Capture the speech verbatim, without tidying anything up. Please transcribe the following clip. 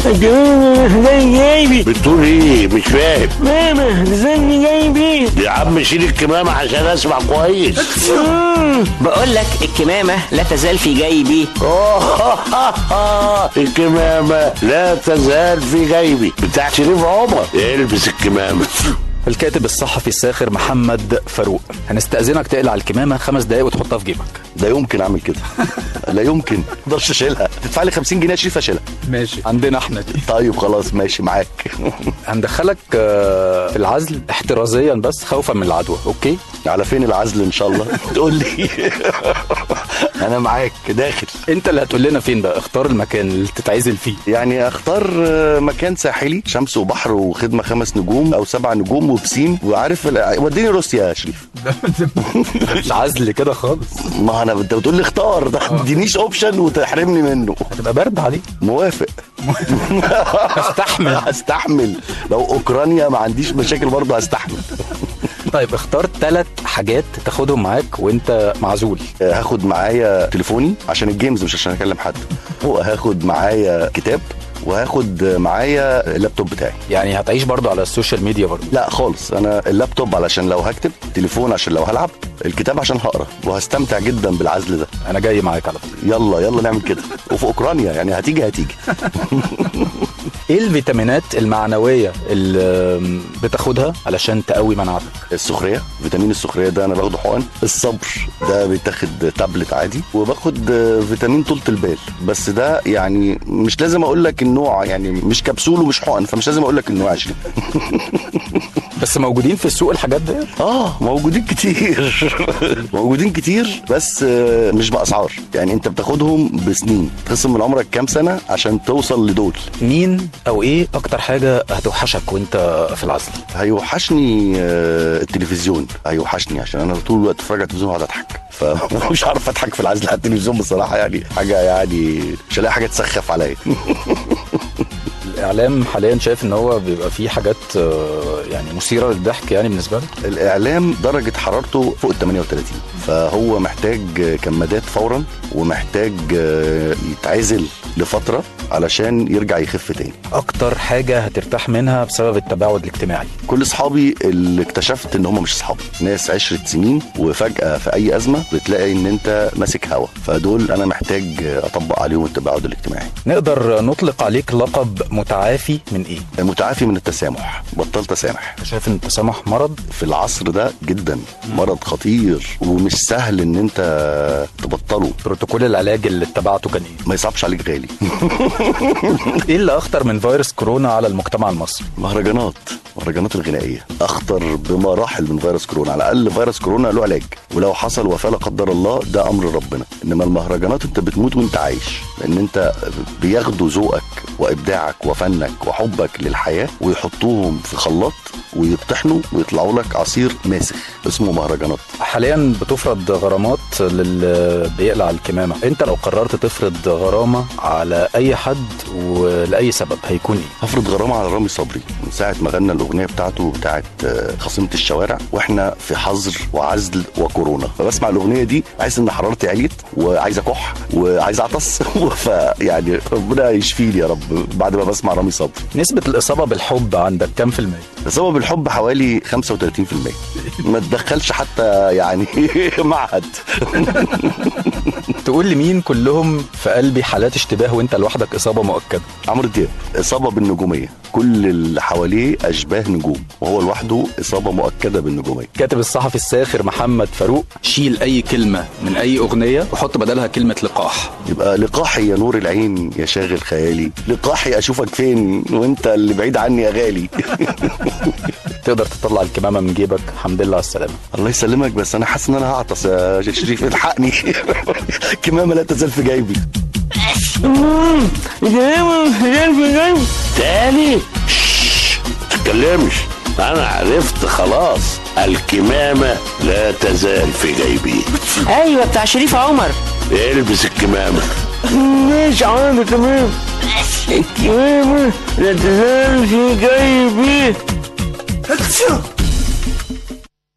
الكمامة زي جيبي. بتقول ايه؟ مش فاهم. ماما زي جيبي. يا عم شيل الكمامة عشان اسمع كويس. بقول لك الكمامة لا تزال في جيبي. الكمامة لا تزال في جيبي بتاع شريف عمر. البس الكمامة. الكاتب الصحفي الساخر محمد فاروق، هنستأذنك تقلع الكمامة خمس دقايق وتحطها في جيبك. لا يمكن اعمل كده. لا يمكن، ما اقدرش اشيلها. تدفع لي خمسين جنيه شريف اشيلها. ماشي، عندنا احنا دي. طيب خلاص ماشي معاك. هندخلك في العزل احترازيا بس خوفا من العدوى. اوكي؟ على فين العزل ان شاء الله؟ تقول لي. انا معاك داخل. انت اللي هتقول لنا فين بقى. اختار المكان اللي تتعزل فيه. يعني اختار مكان ساحلي، شمس وبحر وخدمه خمس نجوم او سبع نجوم وبسين، وعارف وديني روسيا يا شريف. مش عزل كده خالص. ما انا انت بتقول لي اختار، ده ما تدينيش اوبشن وتحرمني منه. هتبقى برد عليه. موافق. هستحمل. هستحمل لو اوكرانيا ما عنديش مشاكل برضه هستحمل. طيب اختار ثلاث حاجات تاخدهم معاك وانت معزول. هاخد معايا تليفوني عشان الجيمز مش عشان اكلم حد، وهاخد معايا كتاب، وهاخد معايا اللابتوب بتاعي. يعني هتعيش برضو على السوشيال ميديا برضو؟ لا خالص، انا اللابتوب علشان لو هكتب، تليفون عشان لو هلعب، الكتاب عشان هقرا، وهستمتع جدا بالعزل ده. انا جاي معاك على فكره. يلا يلا نعمل كده. وفي اوكرانيا يعني هتيجي هتيجي. ايه الفيتامينات المعنويه اللي بتاخدها علشان تقوي مناعتك؟ السخريه، فيتامين السخريه ده انا باخده حقن. الصبر ده بيتاخد تابلت عادي، وباخد فيتامين طولة البال، بس ده يعني مش لازم اقول لك النوع، يعني مش كبسول ومش حقن، فمش لازم اقول لك النوع عشرين. بس موجودين في السوق الحاجات دي؟ اه موجودين كتير. موجودين كتير بس مش باسعار، يعني انت بتاخدهم بسنين، تخصم من عمرك كام سنه عشان توصل لدول. مين او ايه اكتر حاجه هتوحشك وانت في العزل؟ هيوحشني التلفزيون، هيوحشني عشان انا طول الوقت اتفرج على التلفزيون وقاعد اضحك، فمش عارف اضحك في العزل على التلفزيون بصراحه، يعني حاجه يعني مش هلاقي حاجه تسخف عليا. الاعلام حاليا شايف ان هو بيبقى فيه حاجات يعني مثيره للضحك يعني بالنسبه لك؟ الاعلام درجه حرارته فوق ال ثمانية وثلاثين، فهو محتاج كمادات فورا، ومحتاج يتعزل لفتره علشان يرجع يخف تاني. اكتر حاجه هترتاح منها بسبب التباعد الاجتماعي؟ كل اصحابي اللي اكتشفت ان هم مش اصحابي، ناس عشرة سنين وفجاه في اي ازمه بتلاقي ان انت ماسك هوا، فدول انا محتاج اطبق عليهم التباعد الاجتماعي. نقدر نطلق عليك لقب متعافي من ايه؟ متعافي من التسامح، بطلت اسامح. شايف ان التسامح مرض في العصر ده جدا، مرض خطير ومش سهل ان انت تبطله. بروتوكول العلاج اللي اتبعته كان ايه؟ ما يصعبش عليك غالي. ايه اللي اخطر من فيروس كورونا على المجتمع المصري؟ مهرجانات، مهرجانات الغنائيه اخطر بمراحل من فيروس كورونا. على الاقل فيروس كورونا له علاج، ولو حصل وفاه لا قدر الله ده امر ربنا، انما المهرجانات انت بتموت وانت عايش، لان انت بياخدوا ذوقك وابداعك وفنك وحبك للحياه ويحطوهم في خلاط ويطحنوا ويطلعوا لك عصير ماسخ اسمه مهرجانات. حاليا بتفرض غرامات للي بيقلع الكمامه، انت لو قررت تفرض غرامه على اي حد ولاي سبب هيكون ايه؟ هفرض غرامه على رامي صبري من ساعه ما غنى الاغنيه بتاعته بتاعت خصيمه الشوارع واحنا في حظر وعزل وكورونا، فبسمع الاغنيه دي عايز ان حرارتي عليت وعايز اكح وعايز اعطس. فيعني ربنا يشفيني يا رب بعد ما بسمع رامي صبري. نسبه الاصابه بالحب عندك كام في المية؟ الاصابه بالحب حوالي خمسة وثلاثين في المية. ما تدخلش حتى يعني معهد. تقول لي مين كلهم في قلبي حالات اشتباه وانت لوحدك اصابه مؤكده؟ عمرو دياب اصابه بالنجوميه، كل اللي حواليه اشباه نجوم وهو لوحده اصابه مؤكده بالنجوميه. كاتب الصحفي الساخر محمد فاروق، شيل اي كلمه من اي اغنيه وحط بدلها كلمه لقاح. يبقى لقاحي يا نور العين يا شاغل خيالي، لقاحي اشوفك فين وانت اللي بعيد عني يا غالي. تقدر تطلع الكمامه من جيبك؟ الحمد لله على السلامه. الله يسلمك، بس انا حاسس ان انا هعطس يا شريف، الحقني. الكمامه لا تزال في جيبي. الكمامه تزال في جيبي تاني. شش تتكلمش، انا عرفت خلاص. الكمامه لا تزال في جيبي. ايوه بتاع شريف عمر. البس الكمامه. مش عارف كمان. الكمامه لا تزال في جيبي.